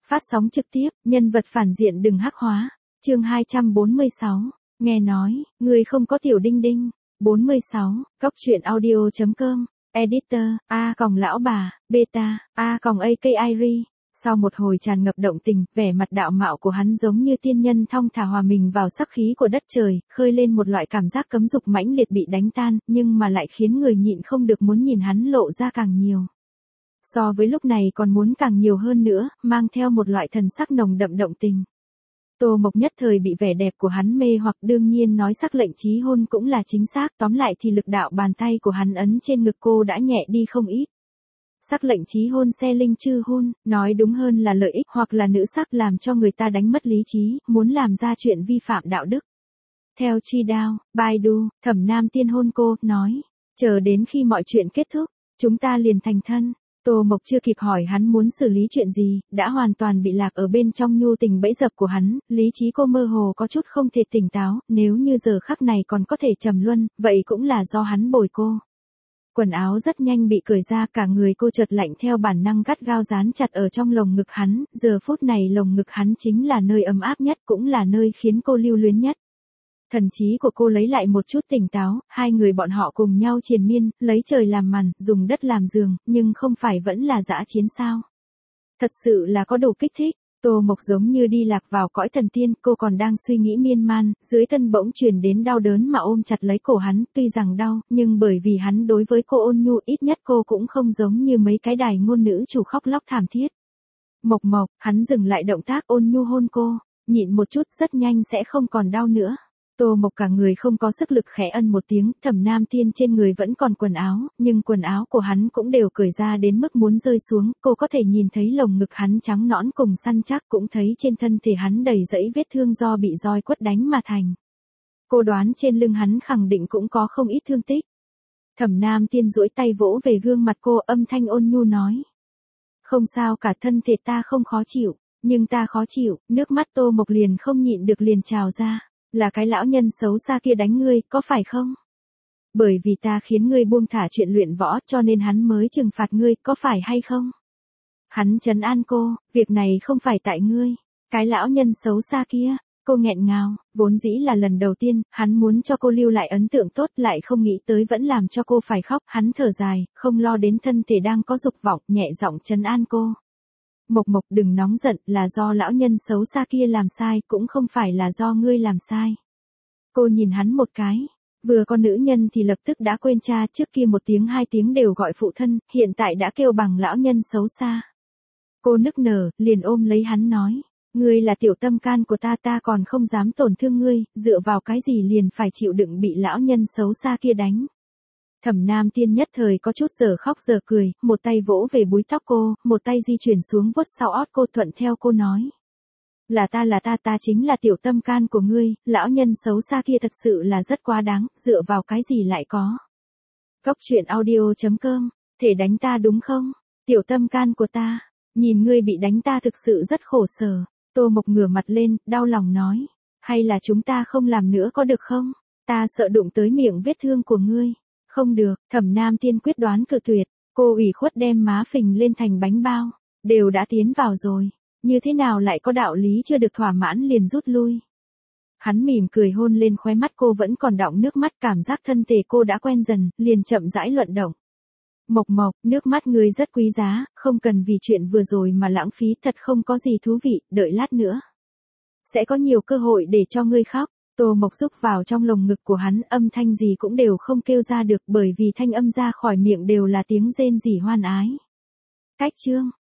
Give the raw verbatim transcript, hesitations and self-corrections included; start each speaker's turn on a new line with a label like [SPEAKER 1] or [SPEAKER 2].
[SPEAKER 1] Phát sóng trực tiếp, nhân vật phản diện đừng hắc hóa. Chương hai trăm bốn mươi sáu. Nghe nói, người không có tiểu đinh đinh. bốn mươi sáu. Cóc truyện audio chấm com. Editor, A còng lão bà, beta, A còng a ca i ri. Sau một hồi tràn ngập động tình, vẻ mặt đạo mạo của hắn giống như tiên nhân thong thả hòa mình vào sắc khí của đất trời, khơi lên một loại cảm giác cấm dục mãnh liệt bị đánh tan, nhưng mà lại khiến người nhịn không được muốn nhìn hắn lộ ra càng nhiều. So với lúc này còn muốn càng nhiều hơn nữa, mang theo một loại thần sắc nồng đậm động tình. Tô Mộc nhất thời bị vẻ đẹp của hắn mê hoặc, đương nhiên nói sắc lệnh chí hôn cũng là chính xác, tóm lại thì lực đạo bàn tay của hắn ấn trên ngực cô đã nhẹ đi không ít. Sắc lệnh chí hôn xe linh chư hôn, nói đúng hơn là lợi ích hoặc là nữ sắc làm cho người ta đánh mất lý trí, muốn làm ra chuyện vi phạm đạo đức. Theo Chi Đao, Baidu, Thẩm Nam Tiên hôn cô, nói, chờ đến khi mọi chuyện kết thúc, chúng ta liền thành thân. Tô Mộc chưa kịp hỏi hắn muốn xử lý chuyện gì, đã hoàn toàn bị lạc ở bên trong nhu tình bẫy dập của hắn, lý trí cô mơ hồ có chút không thể tỉnh táo, nếu như giờ khắc này còn có thể trầm luân, vậy cũng là do hắn bồi cô. Quần áo rất nhanh bị cởi ra, cả người cô chợt lạnh theo bản năng gắt gao dán chặt ở trong lồng ngực hắn, giờ phút này lồng ngực hắn chính là nơi ấm áp nhất, cũng là nơi khiến cô lưu luyến nhất. Thần trí của cô lấy lại một chút tỉnh táo, hai người bọn họ cùng nhau triền miên, lấy trời làm màn, dùng đất làm giường, nhưng không phải vẫn là dã chiến sao. Thật sự là có đủ kích thích. Tô Mộc giống như đi lạc vào cõi thần tiên, cô còn đang suy nghĩ miên man, dưới thân bỗng truyền đến đau đớn mà ôm chặt lấy cổ hắn, tuy rằng đau, nhưng bởi vì hắn đối với cô ôn nhu, ít nhất cô cũng không giống như mấy cái đài ngôn nữ chủ khóc lóc thảm thiết. Mộc Mộc, hắn dừng lại động tác ôn nhu hôn cô, nhịn một chút rất nhanh sẽ không còn đau nữa. Tô Mộc cả người không có sức lực khẽ ân một tiếng, Thẩm Nam Tiên trên người vẫn còn quần áo, nhưng quần áo của hắn cũng đều cởi ra đến mức muốn rơi xuống, cô có thể nhìn thấy lồng ngực hắn trắng nõn cùng săn chắc, cũng thấy trên thân thể hắn đầy dẫy vết thương do bị roi quất đánh mà thành. Cô đoán trên lưng hắn khẳng định cũng có không ít thương tích. Thẩm Nam Tiên duỗi tay vỗ về gương mặt cô, âm thanh ôn nhu nói. Không sao cả, thân thể ta không khó chịu, nhưng ta khó chịu, nước mắt Tô Mộc liền không nhịn được liền trào ra. Là cái lão nhân xấu xa kia đánh ngươi, có phải không? Bởi vì ta khiến ngươi buông thả chuyện luyện võ cho nên hắn mới trừng phạt ngươi, có phải hay không? Hắn trấn an cô, việc này không phải tại ngươi. Cái lão nhân xấu xa kia, cô nghẹn ngào, vốn dĩ là lần đầu tiên, hắn muốn cho cô lưu lại ấn tượng tốt lại không nghĩ tới vẫn làm cho cô phải khóc. Hắn thở dài, không lo đến thân thể đang có dục vọng, nhẹ giọng trấn an cô. Mộc Mộc đừng nóng giận, là do lão nhân xấu xa kia làm sai, cũng không phải là do ngươi làm sai. Cô nhìn hắn một cái, vừa có nữ nhân thì lập tức đã quên cha, trước kia một tiếng hai tiếng đều gọi phụ thân, hiện tại đã kêu bằng lão nhân xấu xa. Cô nức nở, liền ôm lấy hắn nói, ngươi là tiểu tâm can của ta, ta còn không dám tổn thương ngươi, dựa vào cái gì liền phải chịu đựng bị lão nhân xấu xa kia đánh. Thẩm Nam Tiên nhất thời có chút giờ khóc giờ cười, một tay vỗ về búi tóc cô, một tay di chuyển xuống vuốt sau ót cô, thuận theo cô nói. Là ta là ta ta chính là tiểu tâm can của ngươi, lão nhân xấu xa kia thật sự là rất quá đáng, dựa vào cái gì lại có. Cóc truyện audio chấm com, thể đánh ta đúng không? Tiểu tâm can của ta, nhìn ngươi bị đánh ta thực sự rất khổ sở. Tô Mộc ngửa mặt lên, đau lòng nói. Hay là chúng ta không làm nữa có được không? Ta sợ đụng tới miệng vết thương của ngươi. Không được, Thẩm Nam Tiên quyết đoán cự tuyệt, cô ủy khuất đem má phình lên thành bánh bao, đều đã tiến vào rồi, như thế nào lại có đạo lý chưa được thỏa mãn liền rút lui. Hắn mỉm cười hôn lên khóe mắt cô, vẫn còn đọng nước mắt, cảm giác thân thể cô đã quen dần, liền chậm rãi luận động. Mộc Mộc, nước mắt ngươi rất quý giá, không cần vì chuyện vừa rồi mà lãng phí, thật không có gì thú vị, đợi lát nữa. Sẽ có nhiều cơ hội để cho ngươi khóc. Tô Mộc xúc vào trong lồng ngực của hắn, âm thanh gì cũng đều không kêu ra được, bởi vì thanh âm ra khỏi miệng đều là tiếng rên rỉ hoan ái. Cách chương